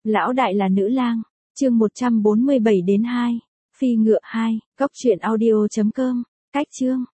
Lão đại là nữ lang, chương 147 đến 2. Phi ngựa 2, góc truyện audio.com, cách chương.